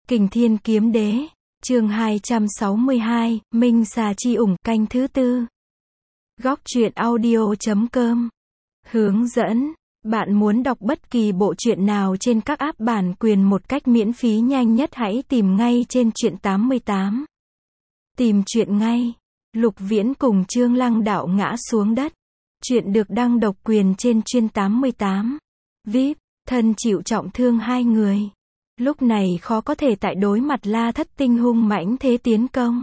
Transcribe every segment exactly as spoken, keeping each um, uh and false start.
Kình Thiên Kiếm Đế, chương hai trăm sáu mươi hai, Minh Xà Chi ủng, canh thứ tư. Góc truyện audio chấm com. Hướng dẫn, bạn muốn đọc bất kỳ bộ truyện nào trên các app bản quyền một cách miễn phí nhanh nhất hãy tìm ngay trên truyện tám mươi tám. Tìm truyện ngay. Lục Viễn cùng Trương Lăng đạo ngã xuống đất. Truyện được đăng độc quyền trên chuyên tám mươi tám. vê i pê, thân chịu trọng thương hai người. Lúc này khó có thể tại đối mặt La Thất Tinh hung mãnh thế tiến công.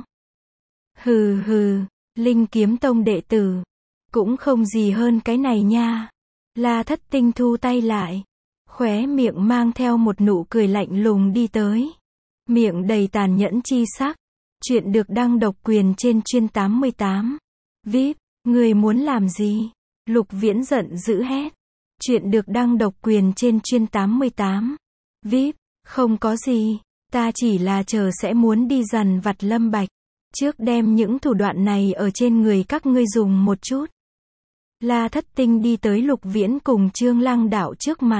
Hừ hừ, Linh Kiếm Tông đệ tử. Cũng không gì hơn cái này nha. La Thất Tinh thu tay lại. Khóe miệng mang theo một nụ cười lạnh lùng đi tới. Miệng đầy tàn nhẫn chi sắc. Chuyện được đăng độc quyền trên chuyên tám mươi tám. vê i pê, người muốn làm gì? Lục Viễn giận dữ hét. Chuyện được đăng độc quyền trên chuyên tám mươi tám. vê i pê, không có gì. Ta chỉ là chờ sẽ muốn đi dằn vặt Lâm Bạch. Trước đem những thủ đoạn này ở trên người các ngươi dùng một chút. La Thất Tinh đi tới Lục Viễn cùng Trương Lăng đạo trước mặt.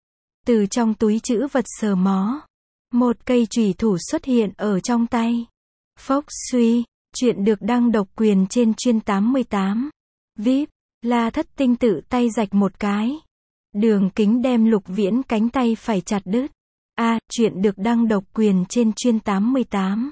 Từ trong túi trữ vật sờ mó. Một cây chùy thủ xuất hiện ở trong tay. Phốc suy, chuyện được đăng độc quyền trên chuyên tám mươi tám. vê i pê, La Thất Tinh tự tay rạch một cái. Đường kính đem Lục Viễn cánh tay phải chặt đứt. A, à, chuyện được đăng độc quyền trên chuyên tám mươi tám.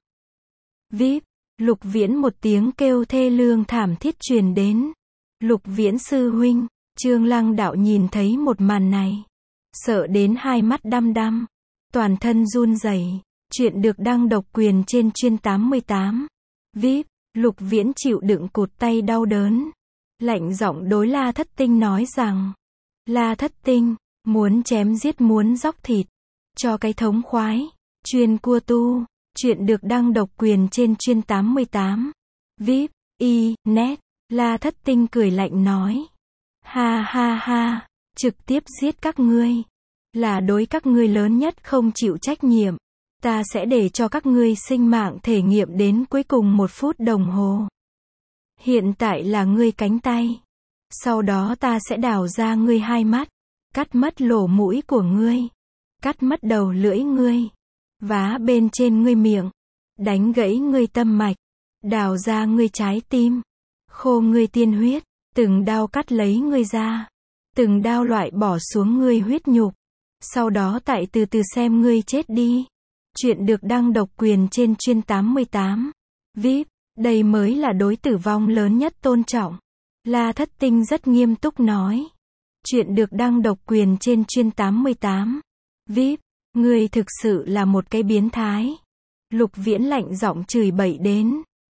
vê i pê, Lục Viễn một tiếng kêu thê lương thảm thiết truyền đến. Lục Viễn sư huynh, Trương Lăng đạo nhìn thấy một màn này. Sợ đến hai mắt đăm đăm. Toàn thân run rẩy. Chuyện được đăng độc quyền trên chuyên tám mươi tám. vê i pê, Lục Viễn chịu đựng cụt tay đau đớn. Lạnh giọng đối La Thất Tinh nói rằng. La Thất Tinh, muốn chém giết muốn dóc thịt. Cho cái thống khoái. Chuyên cua tu. Chuyện được đăng độc quyền trên chuyên tám mươi tám. vê i pê, y, net. La Thất Tinh cười lạnh nói. Ha ha ha, trực tiếp giết các ngươi. Là đối các ngươi lớn nhất không chịu trách nhiệm. Ta sẽ để cho các ngươi sinh mạng thể nghiệm đến cuối cùng một phút đồng hồ. Hiện tại là ngươi cánh tay. Sau đó ta sẽ đào ra ngươi hai mắt. Cắt mất lỗ mũi của ngươi. Cắt mất đầu lưỡi ngươi. Vá bên trên ngươi miệng. Đánh gãy ngươi tâm mạch. Đào ra ngươi trái tim. Khô ngươi tiên huyết. Từng đao cắt lấy ngươi ra. Từng đao loại bỏ xuống ngươi huyết nhục. Sau đó tại từ từ xem ngươi chết đi. Chuyện được đăng độc quyền trên chuyên tám mươi tám. vê i pê, đây mới là đối tử vong lớn nhất tôn trọng. La Thất Tinh rất nghiêm túc nói. Chuyện được đăng độc quyền trên chuyên tám mươi tám. vê i pê, ngươi thực sự là một cái biến thái. Lục Viễn lạnh giọng chửi bậy đến.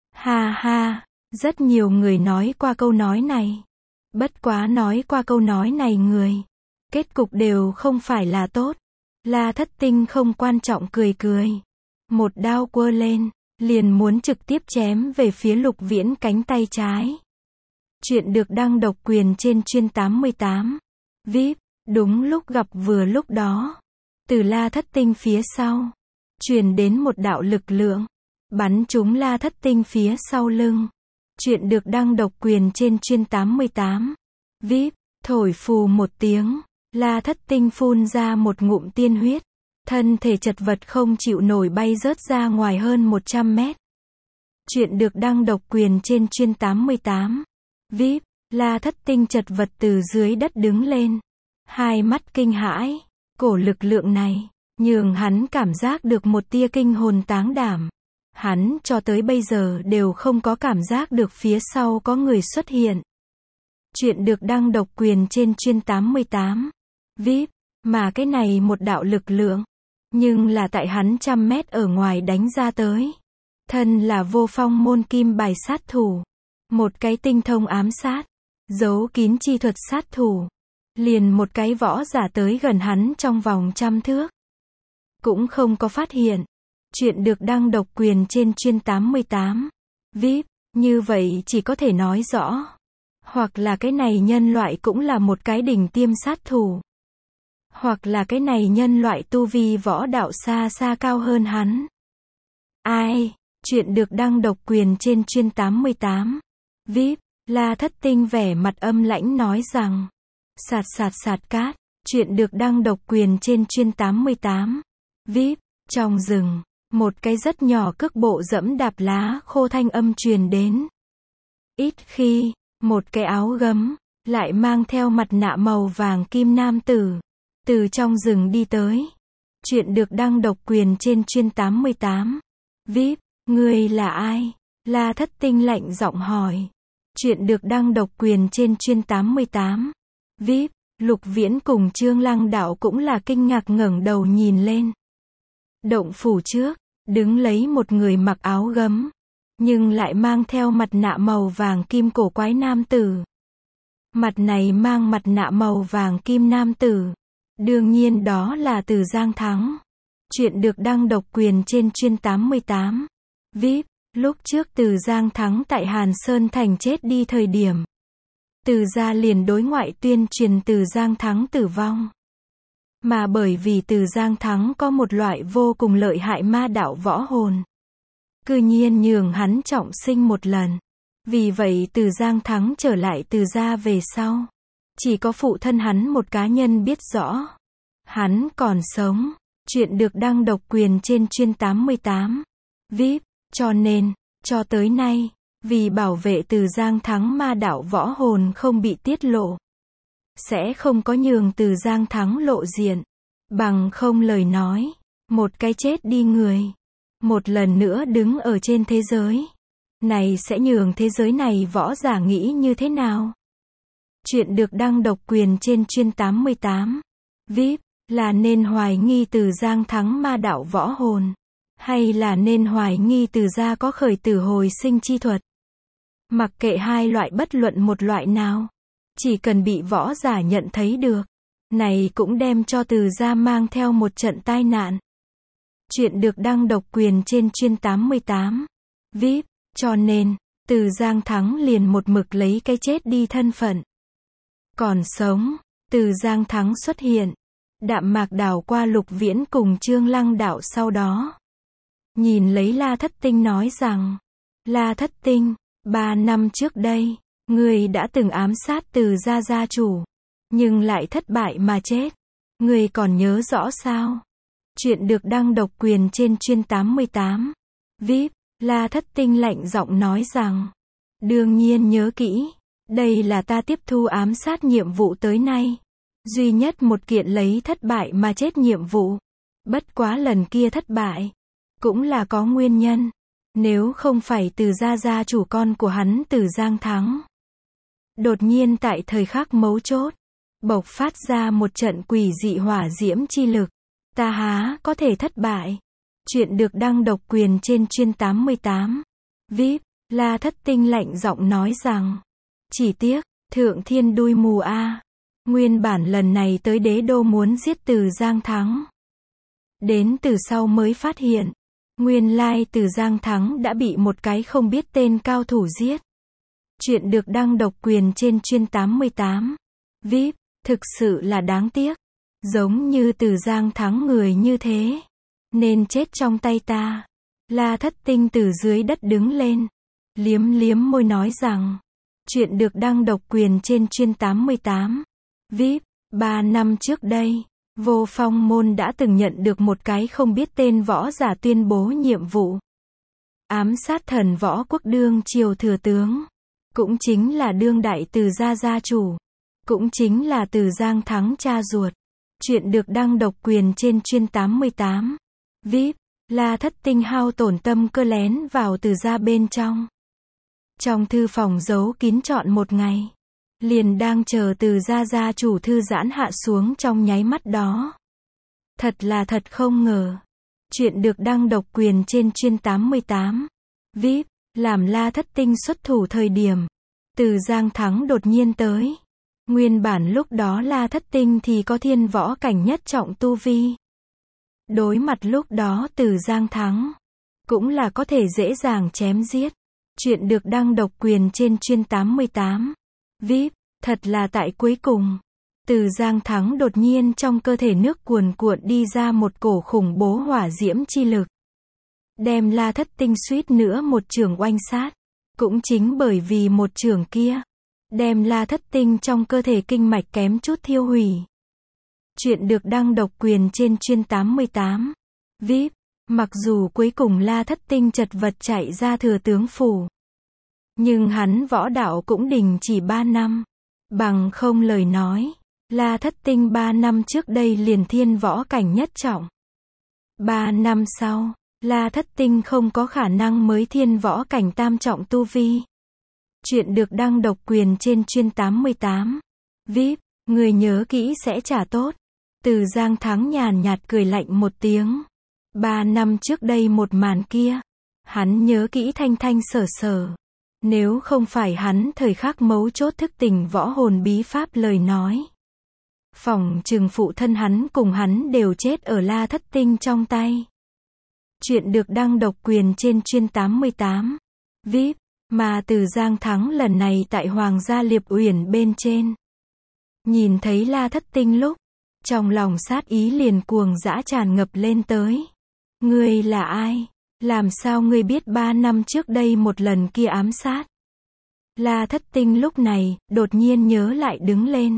Ha ha, rất nhiều người nói qua câu nói này. Bất quá nói qua câu nói này người. Kết cục đều không phải là tốt. La Thất Tinh không quan trọng cười cười. Một đao quơ lên, liền muốn trực tiếp chém về phía Lục Viễn cánh tay trái. Chuyện được đăng độc quyền trên chuyên tám mươi tám. vê i pê, đúng lúc gặp vừa lúc đó. Từ La Thất Tinh phía sau. Truyền đến một đạo lực lượng. Bắn trúng La Thất Tinh phía sau lưng. Chuyện được đăng độc quyền trên chuyên tám mươi tám. vê i pê, thổi phù một tiếng. La Thất Tinh phun ra một ngụm tiên huyết. Thân thể chật vật không chịu nổi bay rớt ra ngoài hơn một trăm mét. Chuyện được đăng độc quyền trên chuyên tám mươi tám. vê i pê, La Thất Tinh chật vật từ dưới đất đứng lên. Hai mắt kinh hãi. Cổ lực lượng này, nhường hắn cảm giác được một tia kinh hồn táng đảm. Hắn cho tới bây giờ đều không có cảm giác được phía sau có người xuất hiện. Chuyện được đăng độc quyền trên chuyên tám mươi tám. vê i pê, mà cái này một đạo lực lượng. Nhưng là tại hắn trăm mét ở ngoài đánh ra tới. Thân là vô phong môn kim bài sát thủ. Một cái tinh thông ám sát. Giấu kín chi thuật sát thủ. Liền một cái võ giả tới gần hắn trong vòng trăm thước. Cũng không có phát hiện. Chuyện được đăng độc quyền trên chuyên tám mươi tám. vê i pê, như vậy chỉ có thể nói rõ. Hoặc là cái này nhân loại cũng là một cái đỉnh tiêm sát thủ. Hoặc là cái này nhân loại tu vi võ đạo xa xa cao hơn hắn. Ai? Chuyện được đăng độc quyền trên chuyên tám mươi tám. vê i pê, La Thất Tinh vẻ mặt âm lãnh nói rằng. Sạt sạt sạt cát. Chuyện được đăng độc quyền trên chuyên tám mươi tám. vê i pê, Trong rừng, một cái rất nhỏ cước bộ dẫm đạp lá khô thanh âm truyền đến. Ít khi, một cái áo gấm, lại mang theo mặt nạ màu vàng kim nam tử, từ trong rừng đi tới. Chuyện được đăng độc quyền trên chuyên tám mươi tám. vê i pê, ngươi là ai? La Thất Tinh lạnh giọng hỏi. Chuyện được đăng độc quyền trên chuyên tám mươi tám. vê i pê, Lục Viễn cùng Trương Lăng Đạo cũng là kinh ngạc ngẩng đầu nhìn lên. Động phủ trước, đứng lấy một người mặc áo gấm, nhưng lại mang theo mặt nạ màu vàng kim cổ quái nam tử. Mặt này mang mặt nạ màu vàng kim nam tử. Đương nhiên đó là Từ Giang Thắng. Chuyện được đăng độc quyền trên chuyên tám mươi tám. vê i pê, lúc trước Từ Giang Thắng tại Hàn Sơn Thành chết đi thời điểm. Từ gia liền đối ngoại tuyên truyền Từ Giang Thắng tử vong. Mà bởi vì Từ Giang Thắng có một loại vô cùng lợi hại ma đạo võ hồn. Cư nhiên nhường hắn trọng sinh một lần. Vì vậy Từ Giang Thắng trở lại Từ gia về sau. Chỉ có phụ thân hắn một cá nhân biết rõ. Hắn còn sống. Chuyện được đăng độc quyền trên chuyên tám mươi tám. vê i pê, cho nên, cho tới nay, vì bảo vệ Từ Giang Thắng ma đạo võ hồn không bị tiết lộ, sẽ không có nhường Từ Giang Thắng lộ diện. Bằng không lời nói, một cái chết đi người, một lần nữa đứng ở trên thế giới này sẽ nhường thế giới này võ giả nghĩ như thế nào? Chuyện được đăng độc quyền trên chuyên tám mươi tám. vê i pê, là nên hoài nghi Từ Giang Thắng ma đạo võ hồn, hay là nên hoài nghi Từ gia có khởi tử hồi sinh chi thuật? Mặc kệ hai loại bất luận một loại nào, chỉ cần bị võ giả nhận thấy được, này cũng đem cho Từ gia mang theo một trận tai nạn. Chuyện được đăng độc quyền trên chuyên tám mươi tám. vê i pê, cho nên, Từ Giang Thắng liền một mực lấy cái chết đi thân phận. Còn sống, Từ Giang Thắng xuất hiện. Đạm mạc đảo qua Lục Viễn cùng Trương Lăng Đạo sau đó. Nhìn lấy La Thất Tinh nói rằng, La Thất Tinh, ba năm trước đây, ngươi đã từng ám sát Từ gia gia chủ, nhưng lại thất bại mà chết. Ngươi còn nhớ rõ sao? Chuyện được đăng độc quyền trên chuyên tám mươi tám. vê i pê, La Thất Tinh lạnh giọng nói rằng, đương nhiên nhớ kỹ, đây là ta tiếp thu ám sát nhiệm vụ tới nay. Duy nhất một kiện lấy thất bại mà chết nhiệm vụ. Bất quá lần kia thất bại, cũng là có nguyên nhân. Nếu không phải Từ gia gia chủ con của hắn Từ Giang Thắng, đột nhiên tại thời khắc mấu chốt, bộc phát ra một trận quỷ dị hỏa diễm chi lực, ta há có thể thất bại. Chuyện được đăng độc quyền trên chuyên tám mươi tám. vê i pê, La Thất Tinh lạnh giọng nói rằng, chỉ tiếc, thượng thiên đuôi mù a. Nguyên bản lần này tới đế đô muốn giết Từ Giang Thắng. Đến từ sau mới phát hiện, nguyên lai Từ Giang Thắng đã bị một cái không biết tên cao thủ giết. Chuyện được đăng độc quyền trên chuyên tám mươi tám. vê i pê, thực sự là đáng tiếc. Giống như Từ Giang Thắng người như thế, nên chết trong tay ta. La Thất Tinh từ dưới đất đứng lên, liếm liếm môi nói rằng, chuyện được đăng độc quyền trên chuyên tám mươi tám. vê i pê, ba năm trước đây, Vô Phong Môn đã từng nhận được một cái không biết tên võ giả tuyên bố nhiệm vụ. Ám sát thần võ quốc đương triều thừa tướng. Cũng chính là đương đại Từ gia gia chủ. Cũng chính là Từ Giang Thắng cha ruột. Chuyện được đăng độc quyền trên chuyên tám mươi tám. vê i pê, La Thất Tinh hao tổn tâm cơ lén vào Từ gia bên trong. Trong thư phòng giấu kín trọn một ngày. Liền đang chờ Từ gia gia chủ thư giãn hạ xuống trong nháy mắt đó. Thật là thật không ngờ. Chuyện được đăng độc quyền trên chuyên tám mươi tám. vê i pê, làm La Thất Tinh xuất thủ thời điểm. Từ Giang Thắng đột nhiên tới. Nguyên bản lúc đó La Thất Tinh thì có thiên võ cảnh nhất trọng tu vi. Đối mặt lúc đó Từ Giang Thắng, cũng là có thể dễ dàng chém giết. Chuyện được đăng độc quyền trên chuyên tám mươi tám. vê i pê, thật là tại cuối cùng, Từ Giang Thắng đột nhiên trong cơ thể nước cuồn cuộn đi ra một cổ khủng bố hỏa diễm chi lực. Đem La Thất Tinh suýt nữa một chưởng oanh sát. Cũng chính bởi vì một chưởng kia, đem La Thất Tinh trong cơ thể kinh mạch kém chút thiêu hủy. Chuyện được đăng độc quyền trên chuyên tám mươi tám. vê i pê. Mặc dù cuối cùng La Thất Tinh chật vật chạy ra thừa tướng phủ, nhưng hắn võ đạo cũng đình chỉ ba năm. Bằng không lời nói, La Thất Tinh ba năm trước đây liền thiên võ cảnh nhất trọng. Ba năm sau, La Thất Tinh không có khả năng mới thiên võ cảnh tam trọng tu vi. Chuyện được đăng độc quyền trên chuyên tám mươi tám. vê i pê, người nhớ kỹ sẽ trả tốt. Từ Giang Thắng nhàn nhạt cười lạnh một tiếng. Ba năm trước đây một màn kia, hắn nhớ kỹ thanh thanh sở sở. Nếu không phải hắn thời khắc mấu chốt thức tỉnh võ hồn bí pháp lời nói, phỏng chừng phụ thân hắn cùng hắn đều chết ở La Thất Tinh trong tay. Chuyện được đăng độc quyền trên chuyên tám mươi tám. vê i pê, mà Từ Giang Thắng lần này tại Hoàng gia Liệp Uyển bên trên. Nhìn thấy La Thất Tinh lúc, trong lòng sát ý liền cuồng dã tràn ngập lên tới. Ngươi là ai? Làm sao ngươi biết ba năm trước đây một lần kia ám sát? La Thất Tinh lúc này, đột nhiên nhớ lại đứng lên.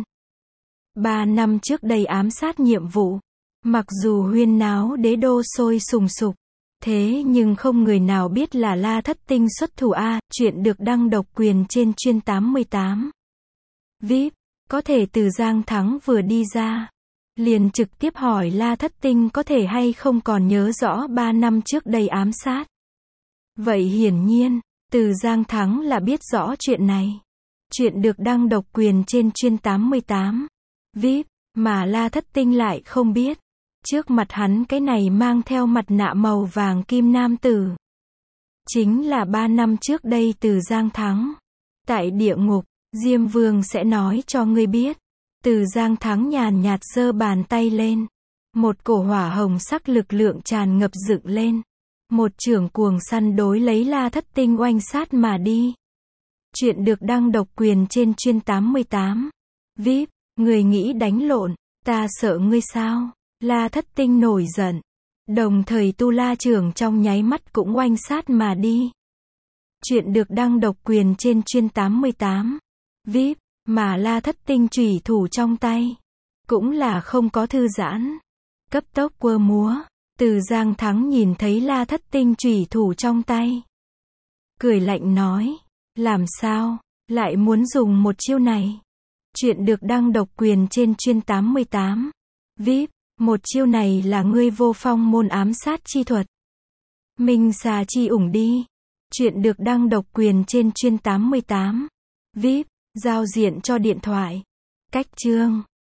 Ba năm trước đây ám sát nhiệm vụ. Mặc dù huyên náo đế đô sôi sùng sục, thế nhưng không người nào biết là La Thất Tinh xuất thủ a. Chuyện được đăng độc quyền trên chuyên tám mươi tám. vê i pê, có thể Từ Giang Thắng vừa đi ra, liền trực tiếp hỏi La Thất Tinh có thể hay không còn nhớ rõ ba năm trước đây ám sát. Vậy hiển nhiên, Từ Giang Thắng là biết rõ chuyện này. Chuyện được đăng độc quyền trên chuyên tám mươi tám. vê i pê, mà La Thất Tinh lại không biết. Trước mặt hắn cái này mang theo mặt nạ màu vàng kim nam tử, chính là ba năm trước đây Từ Giang Thắng. Tại địa ngục, Diêm Vương sẽ nói cho ngươi biết. Từ Giang Thắng nhàn nhạt giơ bàn tay lên. Một cổ hỏa hồng sắc lực lượng tràn ngập dựng lên. Một chưởng cuồng săn đối lấy La Thất Tinh oanh sát mà đi. Chuyện được đăng độc quyền trên chuyên tám mươi tám. vê i pê, người nghĩ đánh lộn, ta sợ ngươi sao? La Thất Tinh nổi giận. Đồng thời Tu La Chưởng trong nháy mắt cũng oanh sát mà đi. Chuyện được đăng độc quyền trên chuyên tám mươi tám. vê i pê, mà La Thất Tinh chủy thủ trong tay, cũng là không có thư giãn. Cấp tốc quơ múa. Từ Giang Thắng nhìn thấy La Thất Tinh chủy thủ trong tay, cười lạnh nói, làm sao, lại muốn dùng một chiêu này? Chuyện được đăng độc quyền trên chuyên tám mươi tám. vê i pê, một chiêu này là ngươi vô phong môn ám sát chi thuật. Minh xà chi ủng đi. Chuyện được đăng độc quyền trên chuyên tám mươi tám. vê i pê, giao diện cho điện thoại. Cách chương.